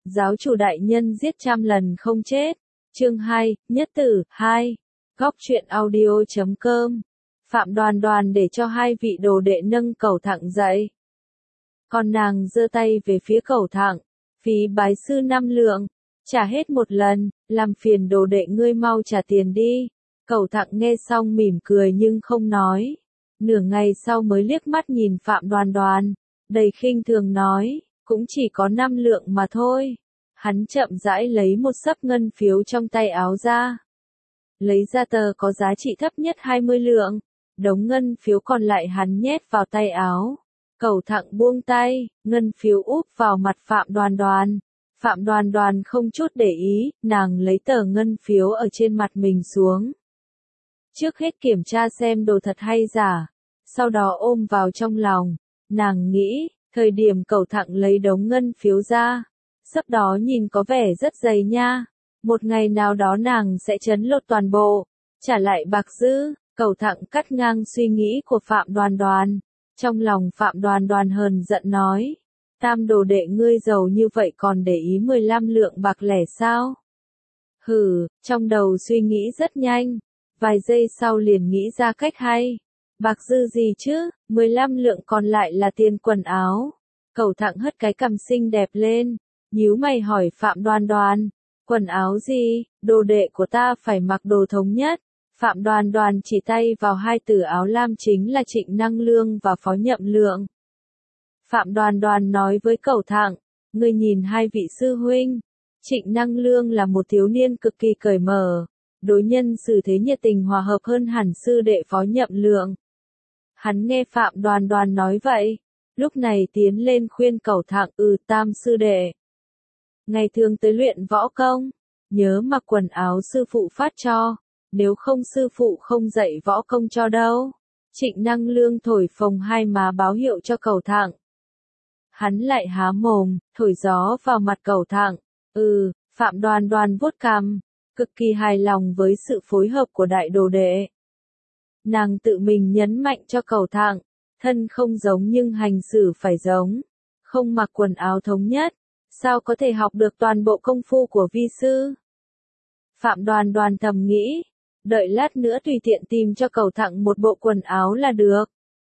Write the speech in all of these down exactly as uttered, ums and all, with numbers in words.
Giáo chủ đại nhân giết trăm lần không chết. Chương hai, Nhất tử, hai. Góc truyện audio chấm com. Phạm Đoan Đoan để cho hai vị đồ đệ nâng cầu thẳng dậy. Còn nàng giơ tay về phía cầu thẳng, phí bái sư năm lượng, trả hết một lần, làm phiền đồ đệ ngươi mau trả tiền đi. Cầu thẳng nghe xong mỉm cười nhưng không nói. Nửa ngày sau mới liếc mắt nhìn Phạm Đoan Đoan, đầy khinh thường nói, cũng chỉ có năm lượng mà thôi. Hắn chậm rãi lấy một xấp ngân phiếu trong tay áo ra. Lấy ra tờ có giá trị thấp nhất hai mươi lượng. Đống ngân phiếu còn lại hắn nhét vào tay áo. Cầu thẳng buông tay, ngân phiếu úp vào mặt Phạm Đoan Đoan. Phạm Đoan Đoan không chút để ý, nàng lấy tờ ngân phiếu ở trên mặt mình xuống. Trước hết kiểm tra xem đồ thật hay giả, sau đó ôm vào trong lòng. Nàng nghĩ, thời điểm cầu thẳng lấy đống ngân phiếu ra, sấp đó nhìn có vẻ rất dày nha. Một ngày nào đó nàng sẽ chấn lột toàn bộ, trả lại bạc dư. Cầu thẳng cắt ngang suy nghĩ của Phạm Đoan Đoan. Trong lòng Phạm Đoan Đoan hờn giận nói, tam đồ đệ ngươi giàu như vậy còn để ý mười lăm lượng bạc lẻ sao? Hừ, trong đầu suy nghĩ rất nhanh, vài giây sau liền nghĩ ra cách hay. Bạc dư gì chứ, mười lăm lượng còn lại là tiền quần áo. Cầu thẳng hất cái cằm xinh đẹp lên, nhíu mày hỏi Phạm Đoan Đoan, quần áo gì, đồ đệ của ta phải mặc đồ thống nhất. Phạm Đoan Đoan chỉ tay vào hai từ áo lam chính là Trịnh Năng Lương và Phó Nhậm Lượng. Phạm Đoan Đoan nói với cầu thẳng, ngươi nhìn hai vị sư huynh. Trịnh Năng Lương là một thiếu niên cực kỳ cởi mở, đối nhân xử thế nhiệt tình hòa hợp hơn hẳn sư đệ Phó Nhậm Lượng. Hắn nghe Phạm Đoan Đoan nói vậy, lúc này tiến lên khuyên cầu thẳng, ừ tam sư đệ. Ngày thường tới luyện võ công, nhớ mặc quần áo sư phụ phát cho. Nếu không sư phụ không dạy võ công cho đâu. Trịnh Năng Lương thổi phồng hai má báo hiệu cho cầu thẳng. Hắn lại há mồm, thổi gió vào mặt cầu thẳng. Ừ, Phạm Đoan Đoan vuốt cằm, cực kỳ hài lòng với sự phối hợp của đại đồ đệ. Nàng tự mình nhấn mạnh cho cầu thẳng, thân không giống nhưng hành xử phải giống. Không mặc quần áo thống nhất, sao có thể học được toàn bộ công phu của vi sư? Phạm Đoan Đoan thầm nghĩ. Đợi lát nữa tùy tiện tìm cho cầu thẳng một bộ quần áo là được.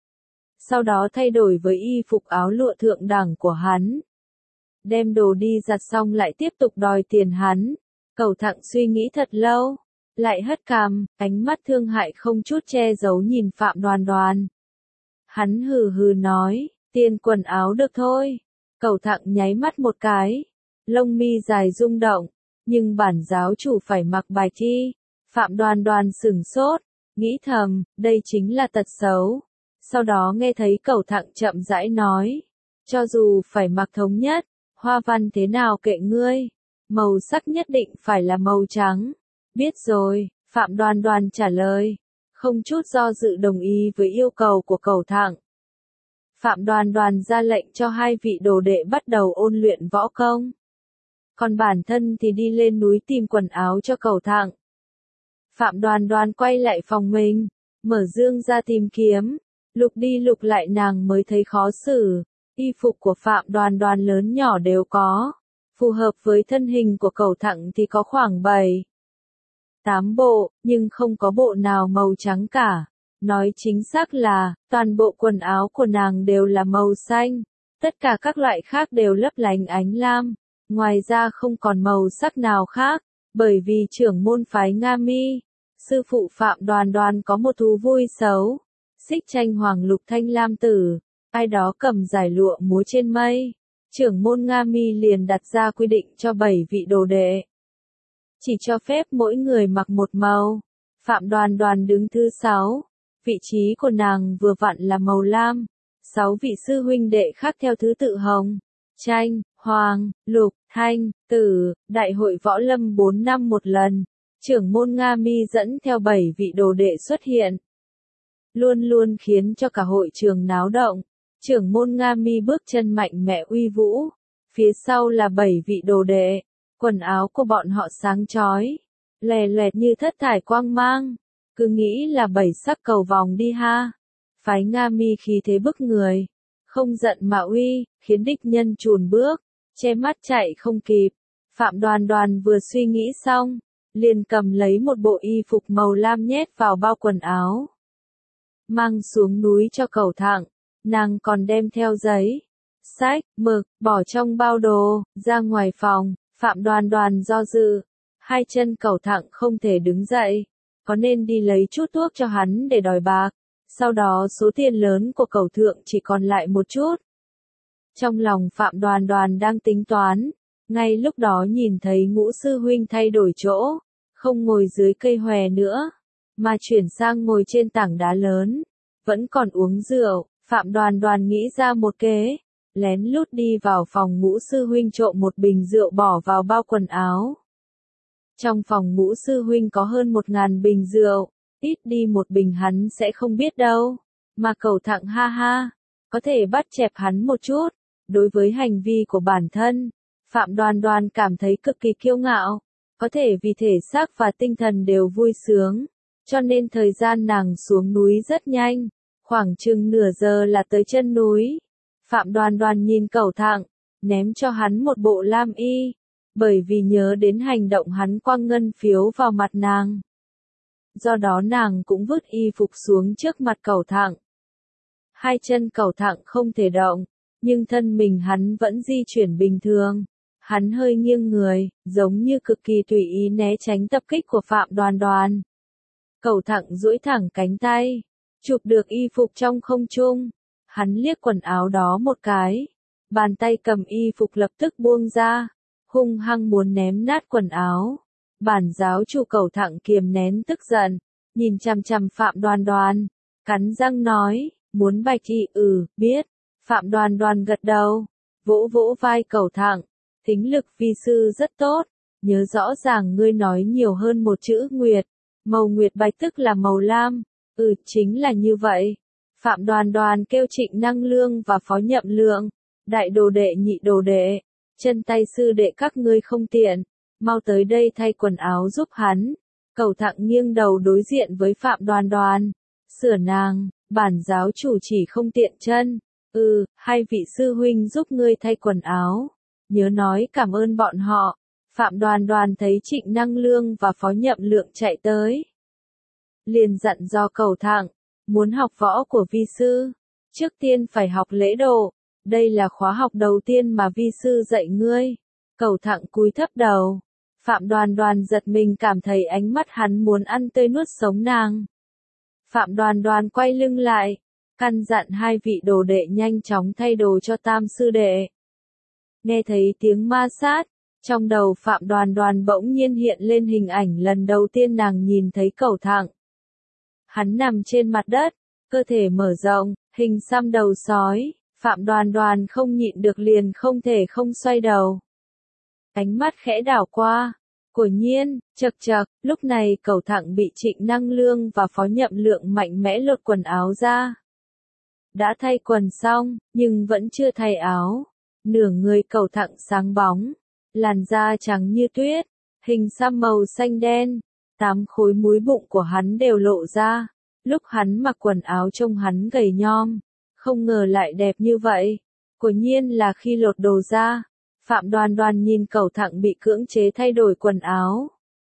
Sau đó thay đổi với y phục áo lụa thượng đẳng của hắn. Đem đồ đi giặt xong lại tiếp tục đòi tiền hắn. Cầu thẳng suy nghĩ thật lâu. Lại hất cằm, ánh mắt thương hại không chút che giấu nhìn Phạm Đoan Đoan. Hắn hừ hừ nói, tiền quần áo được thôi. Cầu thẳng nháy mắt một cái. Lông mi dài rung động. Nhưng bản giáo chủ phải mặc bài thi. Phạm Đoan Đoan sửng sốt, nghĩ thầm, đây chính là tật xấu. Sau đó nghe thấy cầu thẳng chậm rãi nói, cho dù phải mặc thống nhất, hoa văn thế nào kệ ngươi, màu sắc nhất định phải là màu trắng. Biết rồi, Phạm Đoan Đoan trả lời, không chút do dự đồng ý với yêu cầu của cầu thẳng. Phạm Đoan Đoan ra lệnh cho hai vị đồ đệ bắt đầu ôn luyện võ công. Còn bản thân thì đi lên núi tìm quần áo cho cầu thẳng. Phạm Đoan Đoan quay lại phòng mình, mở dương ra tìm kiếm, lục đi lục lại nàng mới thấy khó xử. Y phục của Phạm Đoan Đoan lớn nhỏ đều có, phù hợp với thân hình của cầu thẳng thì có khoảng bảy, tám bộ, nhưng không có bộ nào màu trắng cả. Nói chính xác là, toàn bộ quần áo của nàng đều là màu xanh, tất cả các loại khác đều lấp lánh ánh lam, ngoài ra không còn màu sắc nào khác. Bởi vì trưởng môn phái Nga Mi, sư phụ Phạm Đoan Đoan có một thú vui xấu, xích tranh hoàng lục thanh lam tử, ai đó cầm giải lụa múa trên mây. Trưởng môn Nga Mi liền đặt ra quy định cho bảy vị đồ đệ. Chỉ cho phép mỗi người mặc một màu. Phạm Đoan Đoan đứng thứ sáu, vị trí của nàng vừa vặn là màu lam. Sáu vị sư huynh đệ khác theo thứ tự hồng, tranh, hoàng, lục, thanh, tử. Đại hội võ lâm bốn năm một lần, trưởng môn Nga Mi dẫn theo bảy vị đồ đệ xuất hiện. Luôn luôn khiến cho cả hội trường náo động. Trưởng môn Nga Mi bước chân mạnh mẽ uy vũ. Phía sau là bảy vị đồ đệ. Quần áo của bọn họ sáng chói, lè loẹt như thất thải quang mang. Cứ nghĩ là bảy sắc cầu vòng đi ha. Phái Nga Mi khí thế bức người. Không giận mà uy, khiến địch nhân chùn bước. che mắt chạy không kịp. Phạm Đoan Đoan vừa suy nghĩ xong, liền cầm lấy một bộ y phục màu lam nhét vào bao quần áo. Mang xuống núi cho Cẩu Thặng, nàng còn đem theo giấy, sách, mực, bỏ trong bao đồ, ra ngoài phòng. Phạm Đoan Đoan do dự, hai chân Cẩu Thặng không thể đứng dậy, có nên đi lấy chút thuốc cho hắn để đòi bạc, sau đó số tiền lớn của Cẩu Thượng chỉ còn lại một chút. Trong lòng Phạm Đoan Đoan đang tính toán, ngay lúc đó nhìn thấy Ngũ sư huynh thay đổi chỗ, không ngồi dưới cây hòe nữa, mà chuyển sang ngồi trên tảng đá lớn, vẫn còn uống rượu. Phạm Đoan Đoan nghĩ ra một kế, lén lút đi vào phòng Ngũ sư huynh trộm một bình rượu bỏ vào bao quần áo. Trong phòng Ngũ sư huynh có hơn một ngàn bình rượu, ít đi một bình hắn sẽ không biết đâu, mà Cẩu Thặng ha ha, có thể bắt chẹp hắn một chút. Đối với hành vi của bản thân, Phạm Đoan Đoan cảm thấy cực kỳ kiêu ngạo, có thể vì thể xác và tinh thần đều vui sướng, cho nên thời gian nàng xuống núi rất nhanh, khoảng chừng nửa giờ là tới chân núi. Phạm Đoan Đoan nhìn Cẩu Thặng, ném cho hắn một bộ lam y, bởi vì nhớ đến hành động hắn quăng ngân phiếu vào mặt nàng. Do đó nàng cũng vứt y phục xuống trước mặt Cẩu Thặng. Hai chân Cẩu Thặng không thể động, nhưng thân mình hắn vẫn di chuyển bình thường. Hắn hơi nghiêng người, giống như cực kỳ tùy ý né tránh tập kích của Phạm Đoan Đoan. Cẩu Thặng duỗi thẳng cánh tay, chụp được y phục trong không trung. Hắn liếc quần áo đó một cái, bàn tay cầm y phục lập tức buông ra, hung hăng muốn ném nát quần áo. Bản giáo chủ Cẩu Thặng kiềm nén tức giận, nhìn chằm chằm Phạm Đoan Đoan, cắn răng nói, muốn bạch y ừ, biết. Phạm Đoan Đoan gật đầu, vỗ vỗ vai Cẩu Thặng, thính lực vi sư rất tốt, nhớ rõ ràng ngươi nói nhiều hơn một chữ nguyệt, màu nguyệt bạch tức là màu lam, ừ chính là như vậy. Phạm Đoan Đoan kêu Trịnh Năng Lương và Phó Nhậm Lượng, đại đồ đệ nhị đồ đệ, chân tay sư đệ các ngươi không tiện, mau tới đây thay quần áo giúp hắn. Cẩu Thặng nghiêng đầu đối diện với Phạm Đoan Đoan, sửa nàng, bản giáo chủ chỉ không tiện chân. Ừ, hai vị sư huynh giúp ngươi thay quần áo, nhớ nói cảm ơn bọn họ. Phạm Đoan Đoan thấy Trịnh Năng Lương và Phó Nhậm Lượng chạy tới, liền dặn dò Cẩu Thặng, muốn học võ của vi sư, trước tiên phải học lễ độ, đây là khóa học đầu tiên mà vi sư dạy ngươi. Cẩu Thặng cúi thấp đầu, Phạm Đoan Đoan giật mình cảm thấy ánh mắt hắn muốn ăn tươi nuốt sống nàng. Phạm Đoan Đoan quay lưng lại, căn dặn hai vị đồ đệ nhanh chóng thay đồ cho tam sư đệ. Nghe thấy tiếng ma sát, trong đầu Phạm Đoan Đoan bỗng nhiên hiện lên hình ảnh lần đầu tiên nàng nhìn thấy Cẩu Thặng. Hắn nằm trên mặt đất, cơ thể mở rộng, hình xăm đầu sói, Phạm Đoan Đoan không nhịn được liền không thể không xoay đầu. Ánh mắt khẽ đảo qua, quả nhiên, chậc chậc, lúc này Cẩu Thặng bị Trịnh Năng Lương và Phó Nhậm Lượng mạnh mẽ lột quần áo ra. Đã thay quần xong, nhưng vẫn chưa thay áo. Nửa người Cẩu Thặng sáng bóng, làn da trắng như tuyết, hình xăm màu xanh đen, tám khối múi bụng của hắn đều lộ ra. Lúc hắn mặc quần áo trông hắn gầy nhom, không ngờ lại đẹp như vậy. Quả nhiên là khi lột đồ ra. Phạm Đoan Đoan nhìn Cẩu Thặng bị cưỡng chế thay đổi quần áo.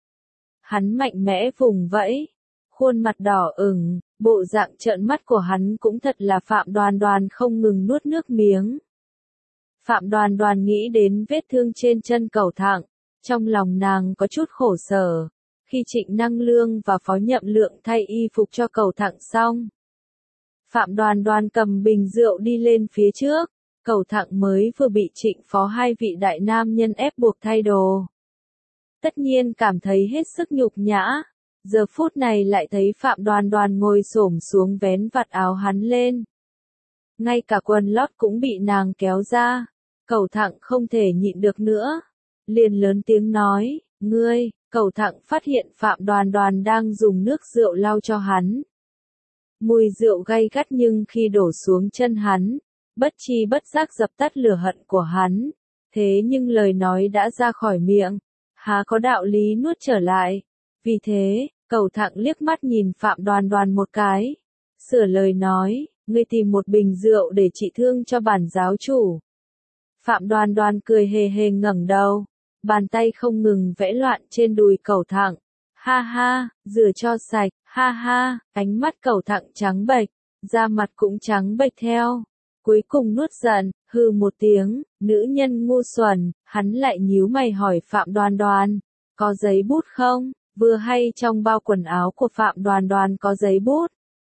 Hắn mạnh mẽ vùng vẫy, khuôn mặt đỏ ửng, bộ dạng trợn mắt của hắn cũng thật là Phạm Đoan Đoan không ngừng nuốt nước miếng. Phạm Đoan Đoan nghĩ đến vết thương trên chân Cẩu Thặng, trong lòng nàng có chút khổ sở. Khi Trịnh Năng Lương và Phó Nhậm Lượng thay y phục cho Cẩu Thặng xong, Phạm Đoan Đoan cầm bình rượu đi lên phía trước. Cẩu Thặng mới vừa bị Trịnh Phó hai vị đại nam nhân ép buộc thay đồ. Tất nhiên cảm thấy hết sức nhục nhã. Giờ phút này lại thấy Phạm Đoan Đoan ngồi xổm xuống vén vạt áo hắn lên. Ngay cả quần lót cũng bị nàng kéo ra. Cẩu Thặng không thể nhịn được nữa, liền lớn tiếng nói, ngươi. Cẩu Thặng phát hiện Phạm Đoan Đoan đang dùng nước rượu lau cho hắn. Mùi rượu gay gắt nhưng khi đổ xuống chân hắn, bất chi bất giác dập tắt lửa hận của hắn. Thế nhưng lời nói đã ra khỏi miệng, há có đạo lý nuốt trở lại. Vì thế, Cẩu Thặng liếc mắt nhìn Phạm Đoan Đoan một cái, sửa lời nói, ngươi tìm một bình rượu để trị thương cho bản giáo chủ. Phạm Đoan Đoan cười hề hề ngẩng đầu, bàn tay không ngừng vẽ loạn trên đùi Cẩu Thặng. Ha ha, rửa cho sạch, ha ha, ánh mắt Cẩu Thặng trắng bệch, da mặt cũng trắng bệch theo. Cuối cùng nuốt giận, hừ một tiếng, nữ nhân ngu xuẩn, hắn lại nhíu mày hỏi Phạm Đoan Đoan, có giấy bút không? Vừa hay trong bao quần áo của Phạm Đoan Đoan có giấy bút.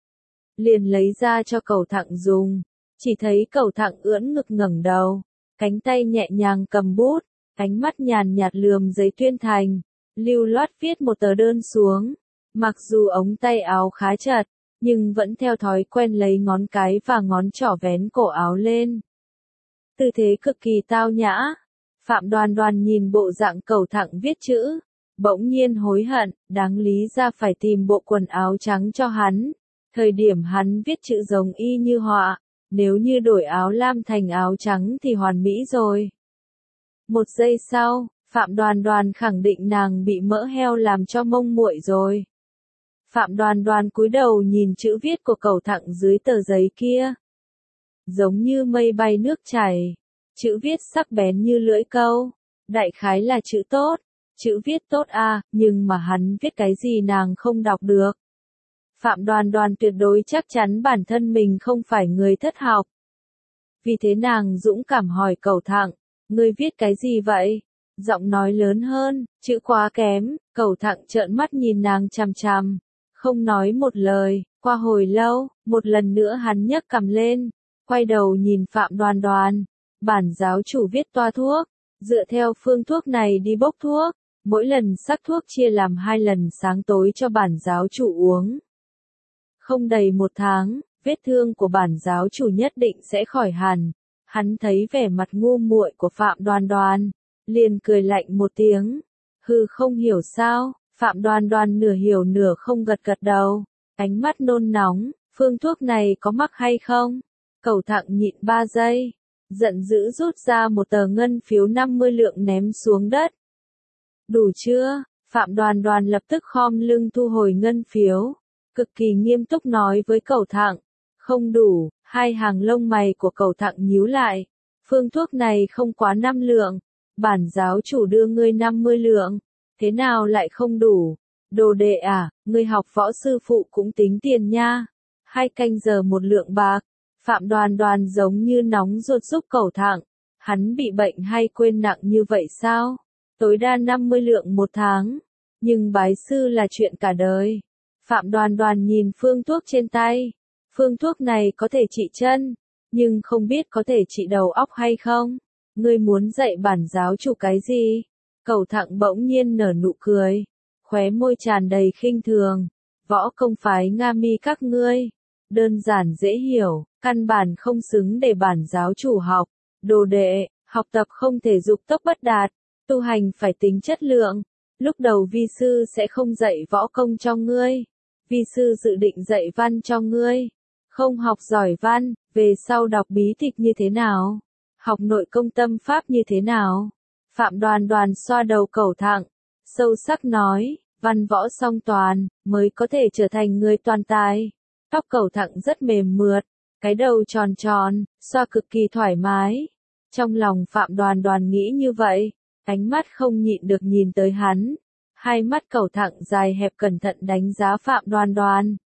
Liền lấy ra cho Cẩu Thặng dùng, chỉ thấy Cẩu Thặng ưỡn ngực ngẩng đầu, cánh tay nhẹ nhàng cầm bút, ánh mắt nhàn nhạt lườm giấy tuyên thành, lưu loát viết một tờ đơn xuống. Mặc dù ống tay áo khá chật, nhưng vẫn theo thói quen lấy ngón cái và ngón trỏ vén cổ áo lên. Tư thế cực kỳ tao nhã. Phạm Đoan Đoan nhìn bộ dạng Cẩu Thặng viết chữ, bỗng nhiên hối hận, đáng lý ra phải tìm bộ quần áo trắng cho hắn. Thời điểm hắn viết chữ giống y như họa, nếu như đổi áo lam thành áo trắng thì hoàn mỹ rồi. Một giây sau, Phạm Đoan Đoan khẳng định nàng bị mỡ heo làm cho mông muội rồi. Phạm Đoan Đoan cúi đầu nhìn chữ viết của Cẩu Thặng dưới tờ giấy kia. Giống như mây bay nước chảy, chữ viết sắc bén như lưỡi câu, đại khái là chữ tốt, chữ viết tốt à, nhưng mà hắn viết cái gì nàng không đọc được. Phạm Đoan Đoan tuyệt đối chắc chắn bản thân mình không phải người thất học. Vì thế nàng dũng cảm hỏi Cẩu Thặng, ngươi viết cái gì vậy? Giọng nói lớn hơn, chữ quá kém. Cẩu Thặng trợn mắt nhìn nàng chằm chằm, không nói một lời. Qua hồi lâu, một lần nữa hắn nhấc cằm lên, quay đầu nhìn Phạm Đoan Đoan. Bản giáo chủ viết toa thuốc, dựa theo phương thuốc này đi bốc thuốc, mỗi lần sắc thuốc chia làm hai lần sáng tối cho bản giáo chủ uống. Không đầy một tháng, vết thương của bản giáo chủ nhất định sẽ khỏi hẳn. Hắn thấy vẻ mặt ngu muội của Phạm Đoan Đoan, liền cười lạnh một tiếng. Hừ, không hiểu sao? Phạm Đoan Đoan nửa hiểu nửa không gật gật đầu, ánh mắt nôn nóng, phương thuốc này có mắc hay không? Cẩu Thặng nhịn ba giây, giận dữ rút ra một tờ ngân phiếu năm mươi lượng ném xuống đất. Đủ chưa? Phạm Đoan Đoan lập tức khom lưng thu hồi ngân phiếu, cực kỳ nghiêm túc nói với Cẩu Thặng. Không đủ. Hai hàng lông mày của Cẩu Thặng nhíu lại. Phương thuốc này không quá năm lượng, bản giáo chủ đưa ngươi năm mươi lượng, thế nào lại không đủ? Đồ đệ à, ngươi học võ sư phụ cũng tính tiền nha. Hai canh giờ một lượng bạc. Phạm Đoan Đoan giống như nóng ruột giúp Cẩu Thặng. Hắn bị bệnh hay quên nặng như vậy sao? Tối đa năm mươi lượng một tháng. Nhưng bái sư là chuyện cả đời. Phạm Đoan Đoan nhìn phương thuốc trên tay. Phương thuốc này có thể trị chân, nhưng không biết có thể trị đầu óc hay không? Ngươi muốn dạy bản giáo chủ cái gì? Cẩu Thặng bỗng nhiên nở nụ cười, khóe môi tràn đầy khinh thường. Võ công phái Nga Mi các ngươi, đơn giản dễ hiểu, căn bản không xứng để bản giáo chủ học. Đồ đệ, học tập không thể dục tốc bất đạt, tu hành phải tính chất lượng. Lúc đầu vi sư sẽ không dạy võ công cho ngươi, vi sư dự định dạy văn cho ngươi. Không học giỏi văn, về sau đọc bí tịch như thế nào? Học nội công tâm pháp như thế nào? Phạm Đoan Đoan xoa đầu Cẩu Thặng, sâu sắc nói, văn võ song toàn, mới có thể trở thành người toàn tài. Tóc Cẩu Thặng rất mềm mượt, cái đầu tròn tròn, xoa cực kỳ thoải mái. Trong lòng Phạm Đoan Đoan nghĩ như vậy, ánh mắt không nhịn được nhìn tới hắn. Hai mắt Cẩu Thặng dài hẹp cẩn thận đánh giá Phạm Đoan Đoan.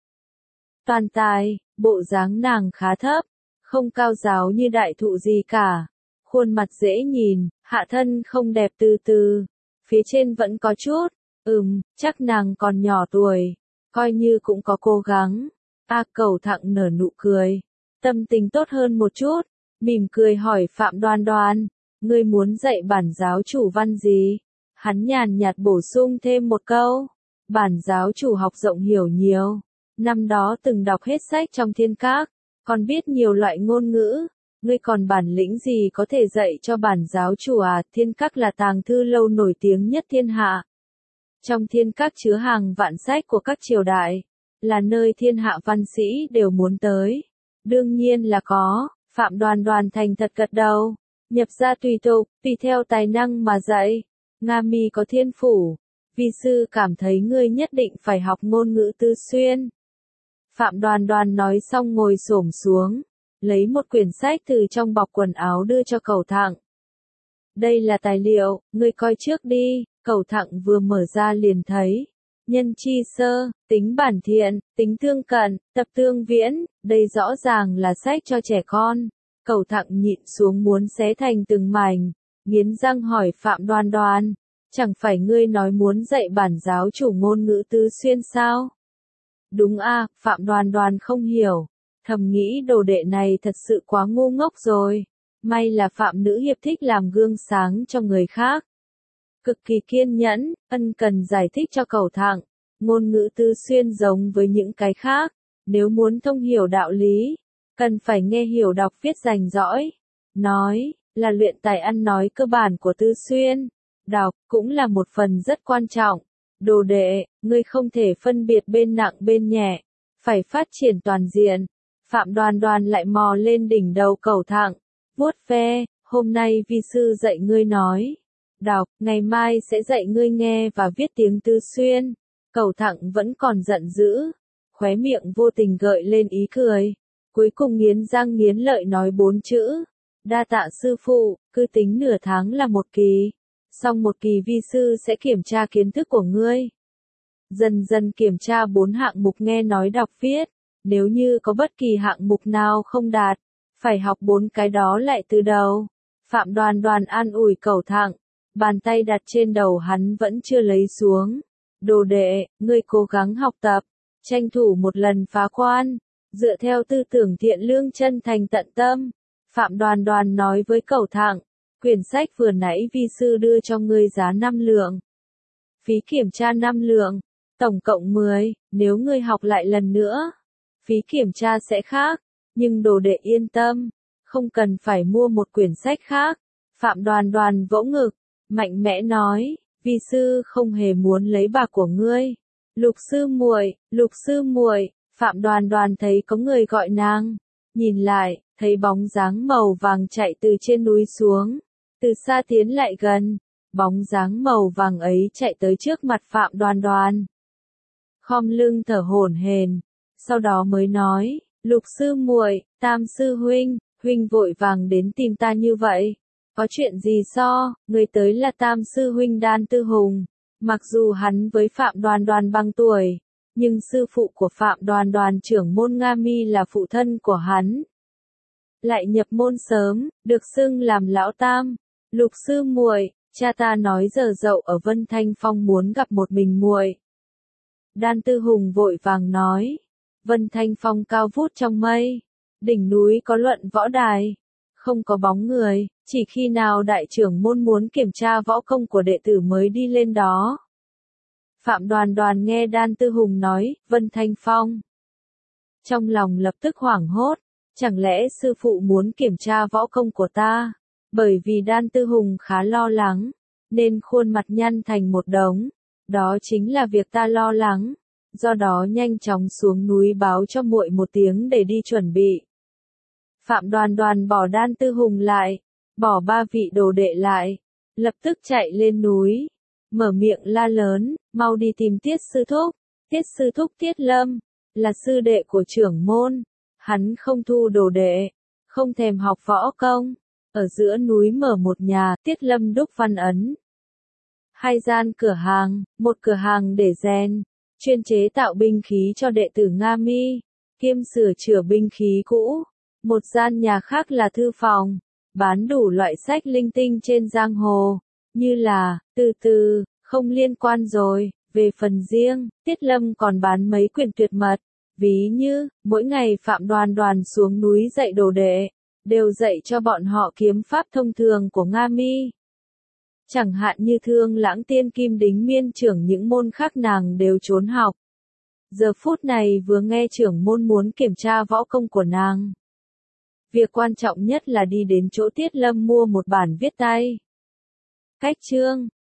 Toàn tài, bộ dáng nàng khá thấp, không cao giáo như đại thụ gì cả. Khuôn mặt dễ nhìn, hạ thân không đẹp từ từ, phía trên vẫn có chút, ừm, chắc nàng còn nhỏ tuổi, coi như cũng có cố gắng. A Cẩu Thặng nở nụ cười, tâm tình tốt hơn một chút, mỉm cười hỏi Phạm Đoan Đoan, ngươi muốn dạy bản giáo chủ văn gì? Hắn nhàn nhạt bổ sung thêm một câu, bản giáo chủ học rộng hiểu nhiều. Năm đó từng đọc hết sách trong Thiên Các, còn biết nhiều loại ngôn ngữ, ngươi còn bản lĩnh gì có thể dạy cho bản giáo chủ à? Thiên Các là tàng thư lâu nổi tiếng nhất thiên hạ. Trong Thiên Các chứa hàng vạn sách của các triều đại, là nơi thiên hạ văn sĩ đều muốn tới. Đương nhiên là có, Phạm Đoan Đoan thành thật gật đầu, nhập gia tùy tục, tùy theo tài năng mà dạy. Nga Mi có thiên phủ, vi sư cảm thấy ngươi nhất định phải học ngôn ngữ Tư Xuyên. Phạm Đoan Đoan nói xong ngồi xổm xuống, lấy một quyển sách từ trong bọc quần áo đưa cho Cẩu Thặng. Đây là tài liệu, ngươi coi trước đi, Cẩu Thặng vừa mở ra liền thấy. Nhân chi sơ, tính bản thiện, tính thương cận, tập tương viễn, đây rõ ràng là sách cho trẻ con. Cẩu Thặng nhịn xuống muốn xé thành từng mảnh, nghiến răng hỏi Phạm Đoan Đoan, chẳng phải ngươi nói muốn dạy bản giáo chủ ngôn ngữ tứ xuyên sao? Đúng a, Phạm Đoan Đoan không hiểu, thầm nghĩ đồ đệ này thật sự quá ngu ngốc rồi. May là Phạm nữ hiệp thích làm gương sáng cho người khác. Cực kỳ kiên nhẫn, ân cần giải thích cho Cẩu Thặng, ngôn ngữ tứ xuyên giống với những cái khác, nếu muốn thông hiểu đạo lý, cần phải nghe hiểu đọc viết rành rõi. Nói, là luyện tài ăn nói cơ bản của tứ xuyên, đọc cũng là một phần rất quan trọng. Đồ đệ, ngươi không thể phân biệt bên nặng bên nhẹ, phải phát triển toàn diện. Phạm Đoan Đoan lại mò lên đỉnh đầu Cẩu Thặng, vuốt ve, hôm nay vi sư dạy ngươi nói, đọc, ngày mai sẽ dạy ngươi nghe và viết tiếng tứ xuyên. Cẩu Thặng vẫn còn giận dữ, khóe miệng vô tình gợi lên ý cười, cuối cùng nghiến răng nghiến lợi nói bốn chữ, đa tạ sư phụ, cứ tính nửa tháng là một kỳ, xong một kỳ vi sư sẽ kiểm tra kiến thức của ngươi. Dần dần kiểm tra bốn hạng mục nghe nói đọc viết, nếu như có bất kỳ hạng mục nào không đạt, phải học bốn cái đó lại từ đầu. Phạm Đoan Đoan an ủi Cẩu Thặng, bàn tay đặt trên đầu hắn vẫn chưa lấy xuống. Đồ đệ, ngươi cố gắng học tập, tranh thủ một lần phá quan, dựa theo tư tưởng thiện lương chân thành tận tâm. Phạm Đoan Đoan nói với Cẩu Thặng, quyển sách vừa nãy vi sư đưa cho ngươi giá năm lượng. Phí kiểm tra năm lượng, tổng cộng mười, nếu ngươi học lại lần nữa, phí kiểm tra sẽ khác, nhưng đồ đệ yên tâm, không cần phải mua một quyển sách khác. Phạm Đoan Đoan vỗ ngực, mạnh mẽ nói, vi sư không hề muốn lấy bạc của ngươi. Lục sư muội, Lục sư muội, Phạm Đoan Đoan thấy có người gọi nàng, nhìn lại, thấy bóng dáng màu vàng chạy từ trên núi xuống, từ xa tiến lại gần, bóng dáng màu vàng ấy chạy tới trước mặt Phạm Đoan Đoan. Khom lưng thở hổn hển, sau đó mới nói, Lục sư muội, Tam sư huynh, huynh vội vàng đến tìm ta như vậy, có chuyện gì so, người tới là Tam sư huynh Đan Tư Hùng. Mặc dù hắn với Phạm Đoan Đoan bằng tuổi, nhưng sư phụ của Phạm Đoan Đoan trưởng môn Nga Mi là phụ thân của hắn. Lại nhập môn sớm, được xưng làm lão tam. Lục sư muội, cha ta nói giờ dậu ở Vân Thanh Phong muốn gặp một mình muội. Đan Tư Hùng vội vàng nói, Vân Thanh Phong cao vút trong mây, đỉnh núi có luận võ đài, không có bóng người, chỉ khi nào đại trưởng môn muốn kiểm tra võ công của đệ tử mới đi lên đó. Phạm Đoan Đoan nghe Đan Tư Hùng nói, Vân Thanh Phong. Trong lòng lập tức hoảng hốt, chẳng lẽ sư phụ muốn kiểm tra võ công của ta? Bởi vì Đan Tư Hùng khá lo lắng, nên khuôn mặt nhăn thành một đống. Đó chính là việc ta lo lắng, do đó nhanh chóng xuống núi báo cho muội một tiếng để đi chuẩn bị. Phạm Đoan Đoan bỏ Đan Tư Hùng lại, bỏ ba vị đồ đệ lại, lập tức chạy lên núi, mở miệng la lớn, mau đi tìm Tiết sư thúc. Tiết sư thúc Tiết Lâm, là sư đệ của trưởng môn, hắn không thu đồ đệ, không thèm học võ công, ở giữa núi mở một nhà Tiết Lâm đúc văn ấn. Hai gian cửa hàng, một cửa hàng để rèn, chuyên chế tạo binh khí cho đệ tử Nga Mi, kiêm sửa chữa binh khí cũ. Một gian nhà khác là thư phòng, bán đủ loại sách linh tinh trên giang hồ, như là, từ từ, không liên quan rồi. Về phần riêng, Tiết Lâm còn bán mấy quyển tuyệt mật, ví như, mỗi ngày Phạm Đoan Đoan xuống núi dạy đồ đệ, đều dạy cho bọn họ kiếm pháp thông thường của Nga Mi. Chẳng hạn như Thương Lãng Tiên Kim Đính Miên trưởng những môn khác nàng đều trốn học. Giờ phút này vừa nghe trưởng môn muốn kiểm tra võ công của nàng. Việc quan trọng nhất là đi đến chỗ Tiết Lâm mua một bản viết tay. Cách chương